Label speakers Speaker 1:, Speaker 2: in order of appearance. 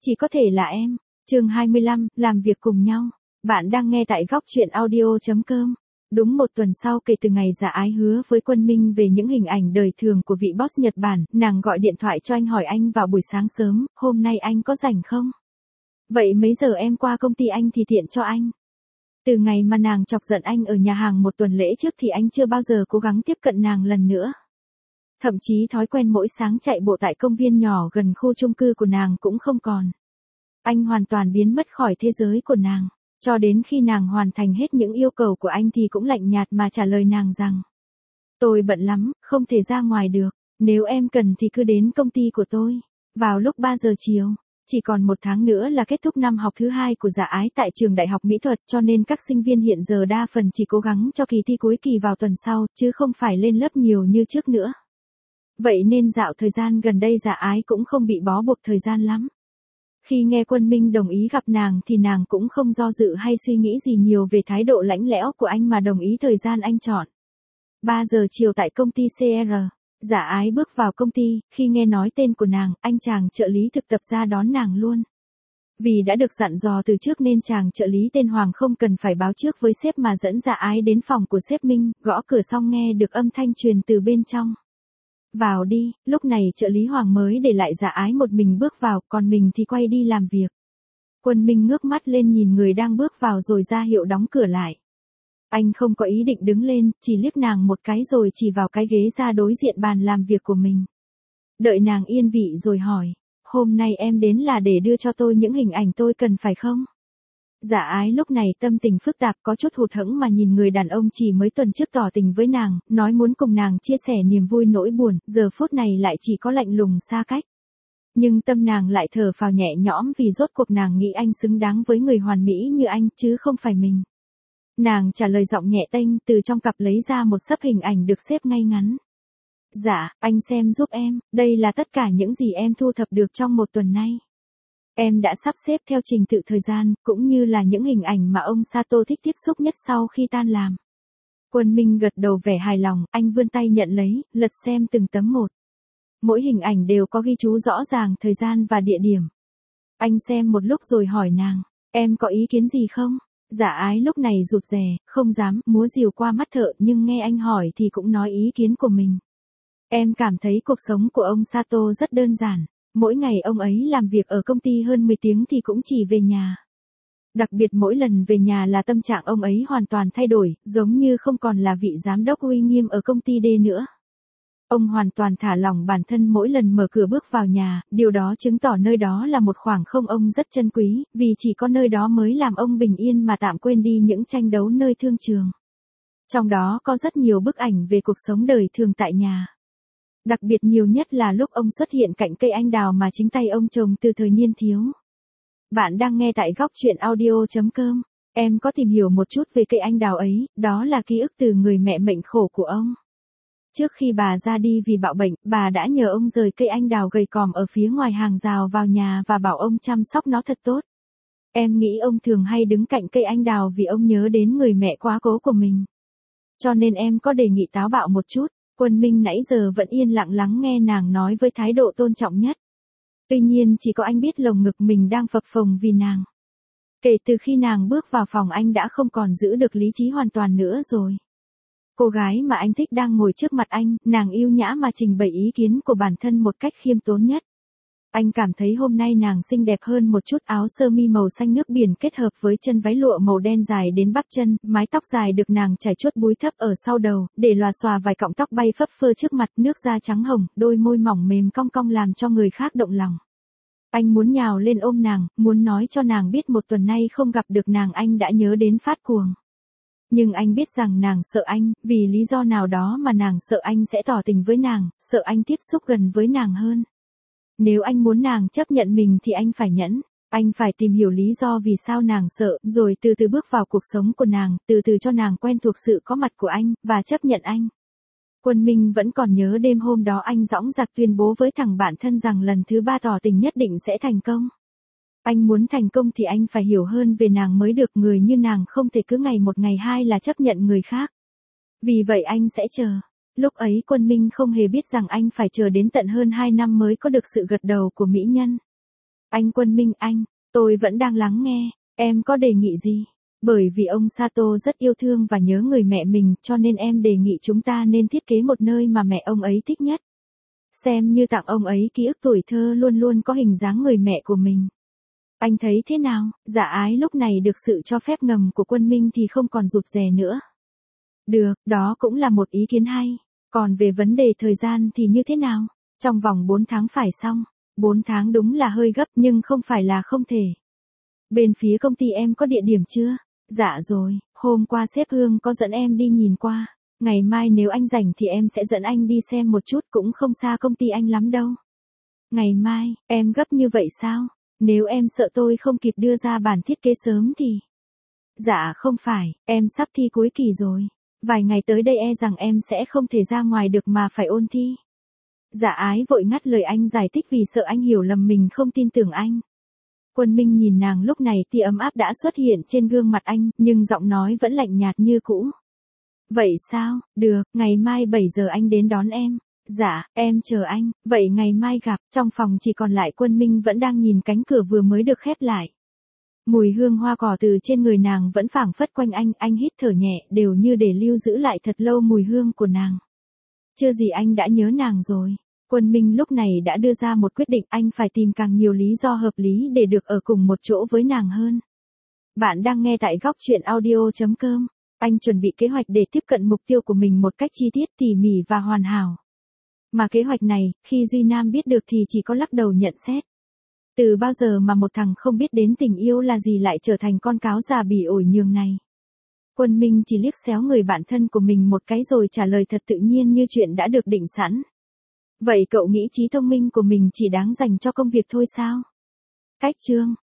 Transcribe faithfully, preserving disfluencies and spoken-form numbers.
Speaker 1: chỉ có thể là em. Chương hai mươi lăm, làm việc cùng nhau. Bạn đang nghe tại góc truyện audio chấm com. Đúng một tuần sau kể từ ngày Dạ Ái hứa với Quân Minh về những hình ảnh đời thường của vị boss Nhật Bản, nàng gọi điện thoại cho anh hỏi anh vào buổi sáng sớm, hôm nay anh có rảnh không? Vậy mấy giờ em qua công ty anh thì tiện cho anh. Từ ngày mà nàng chọc giận anh ở nhà hàng một tuần lễ trước thì anh chưa bao giờ cố gắng tiếp cận nàng lần nữa. Thậm chí thói quen mỗi sáng chạy bộ tại công viên nhỏ gần khu chung cư của nàng cũng không còn. Anh hoàn toàn biến mất khỏi thế giới của nàng. Cho đến khi nàng hoàn thành hết những yêu cầu của anh thì cũng lạnh nhạt mà trả lời nàng rằng: Tôi bận lắm, không thể ra ngoài được. Nếu em cần thì cứ đến công ty của tôi. Vào lúc ba giờ chiều, chỉ còn một tháng nữa là kết thúc năm học thứ hai của Dạ Ái tại trường Đại học Mỹ thuật, cho nên các sinh viên hiện giờ đa phần chỉ cố gắng cho kỳ thi cuối kỳ vào tuần sau, chứ không phải lên lớp nhiều như trước nữa. Vậy nên dạo thời gian gần đây Dạ Ái cũng không bị bó buộc thời gian lắm. Khi nghe Quân Minh đồng ý gặp nàng thì nàng cũng không do dự hay suy nghĩ gì nhiều về thái độ lãnh lẽo của anh mà đồng ý thời gian anh chọn. ba giờ chiều tại công ty xê rờ, Dạ Ái bước vào công ty, khi nghe nói tên của nàng, anh chàng trợ lý thực tập ra đón nàng luôn. Vì đã được dặn dò từ trước nên chàng trợ lý tên Hoàng không cần phải báo trước với sếp mà dẫn Dạ Ái đến phòng của sếp Minh, gõ cửa xong nghe được âm thanh truyền từ bên trong. Vào đi. Lúc này trợ lý Hoàng mới để lại Dạ Ái một mình bước vào, còn mình thì quay đi làm việc. Quân Minh ngước mắt lên nhìn người đang bước vào rồi ra hiệu đóng cửa lại. Anh không có ý định đứng lên, chỉ liếc nàng một cái rồi chỉ vào cái ghế ra đối diện bàn làm việc của mình. Đợi nàng yên vị rồi hỏi: Hôm nay em đến là để đưa cho tôi những hình ảnh tôi cần phải không? Dạ Ái lúc này tâm tình phức tạp, có chút hụt hẫng mà nhìn người đàn ông chỉ mấy tuần trước tỏ tình với nàng, nói muốn cùng nàng chia sẻ niềm vui nỗi buồn, giờ phút này lại chỉ có lạnh lùng xa cách. Nhưng tâm nàng lại thở phào nhẹ nhõm vì rốt cuộc nàng nghĩ anh xứng đáng với người hoàn mỹ như anh, chứ không phải mình. Nàng trả lời giọng nhẹ tênh, từ trong cặp lấy ra một xấp hình ảnh được xếp ngay ngắn. Dạ, anh xem giúp em, đây là tất cả những gì em thu thập được trong một tuần nay. Em đã sắp xếp theo trình tự thời gian, cũng như là những hình ảnh mà ông Sato thích tiếp xúc nhất sau khi tan làm. Quân Minh gật đầu vẻ hài lòng, anh vươn tay nhận lấy, lật xem từng tấm một. Mỗi hình ảnh đều có ghi chú rõ ràng thời gian và địa điểm. Anh xem một lúc rồi hỏi nàng: Em có ý kiến gì không? Dạ Ái lúc này rụt rè, không dám múa rìu qua mắt thợ, nhưng nghe anh hỏi thì cũng nói ý kiến của mình. Em cảm thấy cuộc sống của ông Sato rất đơn giản. Mỗi ngày ông ấy làm việc ở công ty hơn mười tiếng thì cũng chỉ về nhà. Đặc biệt mỗi lần về nhà là tâm trạng ông ấy hoàn toàn thay đổi, giống như không còn là vị giám đốc uy nghiêm ở công ty D nữa. Ông hoàn toàn thả lỏng bản thân mỗi lần mở cửa bước vào nhà, điều đó chứng tỏ nơi đó là một khoảng không ông rất trân quý, vì chỉ có nơi đó mới làm ông bình yên mà tạm quên đi những tranh đấu nơi thương trường. Trong đó có rất nhiều bức ảnh về cuộc sống đời thường tại nhà. Đặc biệt nhiều nhất là lúc ông xuất hiện cạnh cây anh đào mà chính tay ông trồng từ thời niên thiếu. Bạn đang nghe tại góc truyện audio chấm com. Em có tìm hiểu một chút về cây anh đào ấy, đó là ký ức từ người mẹ mệnh khổ của ông. Trước khi bà ra đi vì bạo bệnh, bà đã nhờ ông rời cây anh đào gầy còm ở phía ngoài hàng rào vào nhà và bảo ông chăm sóc nó thật tốt. Em nghĩ ông thường hay đứng cạnh cây anh đào vì ông nhớ đến người mẹ quá cố của mình. Cho nên em có đề nghị táo bạo một chút. Quân Minh nãy giờ vẫn yên lặng lắng nghe nàng nói với thái độ tôn trọng nhất. Tuy nhiên chỉ có anh biết lồng ngực mình đang phập phồng vì nàng. Kể từ khi nàng bước vào phòng anh đã không còn giữ được lý trí hoàn toàn nữa rồi. Cô gái mà anh thích đang ngồi trước mặt anh, nàng yêu nhã mà trình bày ý kiến của bản thân một cách khiêm tốn nhất. Anh cảm thấy hôm nay nàng xinh đẹp hơn một chút, áo sơ mi màu xanh nước biển kết hợp với chân váy lụa màu đen dài đến bắp chân, mái tóc dài được nàng chải chuốt búi thấp ở sau đầu, để lòa xòa vài cọng tóc bay phấp phơ trước mặt, nước da trắng hồng, đôi môi mỏng mềm cong cong làm cho người khác động lòng. Anh muốn nhào lên ôm nàng, muốn nói cho nàng biết một tuần nay không gặp được nàng anh đã nhớ đến phát cuồng. Nhưng anh biết rằng nàng sợ anh, vì lý do nào đó mà nàng sợ anh sẽ tỏ tình với nàng, sợ anh tiếp xúc gần với nàng hơn. Nếu anh muốn nàng chấp nhận mình thì anh phải nhẫn, anh phải tìm hiểu lý do vì sao nàng sợ, rồi từ từ bước vào cuộc sống của nàng, từ từ cho nàng quen thuộc sự có mặt của anh, và chấp nhận anh. Quân Minh vẫn còn nhớ đêm hôm đó anh dõng dạc tuyên bố với thằng bạn thân rằng lần thứ ba tỏ tình nhất định sẽ thành công. Anh muốn thành công thì anh phải hiểu hơn về nàng mới được, người như nàng không thể cứ ngày một ngày hai là chấp nhận người khác. Vì vậy anh sẽ chờ. Lúc ấy Quân Minh không hề biết rằng anh phải chờ đến tận hơn hai năm mới có được sự gật đầu của mỹ nhân. Anh Quân Minh anh, tôi vẫn đang lắng nghe, em có đề nghị gì? Bởi vì ông Sato rất yêu thương và nhớ người mẹ mình cho nên em đề nghị chúng ta nên thiết kế một nơi mà mẹ ông ấy thích nhất. Xem như tặng ông ấy ký ức tuổi thơ luôn luôn có hình dáng người mẹ của mình. Anh thấy thế nào? Dạ Ái lúc này được sự cho phép ngầm của Quân Minh thì không còn rụt rè nữa. Được, đó cũng là một ý kiến hay. Còn về vấn đề thời gian thì như thế nào? Trong vòng bốn tháng phải xong. bốn tháng đúng là hơi gấp nhưng không phải là không thể. Bên phía công ty em có địa điểm chưa? Dạ rồi, hôm qua sếp Hương có dẫn em đi nhìn qua. Ngày mai nếu anh rảnh thì em sẽ dẫn anh đi xem một chút, cũng không xa công ty anh lắm đâu. Ngày mai, em gấp như vậy sao? Nếu em sợ tôi không kịp đưa ra bản thiết kế sớm thì... Dạ không phải, em sắp thi cuối kỳ rồi. Vài ngày tới đây e rằng em sẽ không thể ra ngoài được mà phải ôn thi. Dạ Ái vội ngắt lời anh giải thích vì sợ anh hiểu lầm mình không tin tưởng anh. Quân Minh nhìn nàng lúc này tia ấm áp đã xuất hiện trên gương mặt anh, nhưng giọng nói vẫn lạnh nhạt như cũ. Vậy sao, được, ngày mai bảy giờ anh đến đón em. Dạ, em chờ anh, vậy ngày mai gặp. Trong phòng chỉ còn lại Quân Minh vẫn đang nhìn cánh cửa vừa mới được khép lại. Mùi hương hoa cỏ từ trên người nàng vẫn phảng phất quanh anh, anh hít thở nhẹ đều như để lưu giữ lại thật lâu mùi hương của nàng. Chưa gì anh đã nhớ nàng rồi. Quân Minh lúc này đã đưa ra một quyết định, anh phải tìm càng nhiều lý do hợp lý để được ở cùng một chỗ với nàng hơn. Bạn đang nghe tại góc truyện audio chấm com. Anh chuẩn bị kế hoạch để tiếp cận mục tiêu của mình một cách chi tiết, tỉ mỉ và hoàn hảo. Mà kế hoạch này, khi Duy Nam biết được thì chỉ có lắc đầu nhận xét. Từ bao giờ mà một thằng không biết đến tình yêu là gì lại trở thành con cáo già bỉ ổi nhường này. Quân Minh chỉ liếc xéo người bạn thân của mình một cái rồi trả lời thật tự nhiên như chuyện đã được định sẵn. Vậy cậu nghĩ trí thông minh của mình chỉ đáng dành cho công việc thôi sao? Cách chương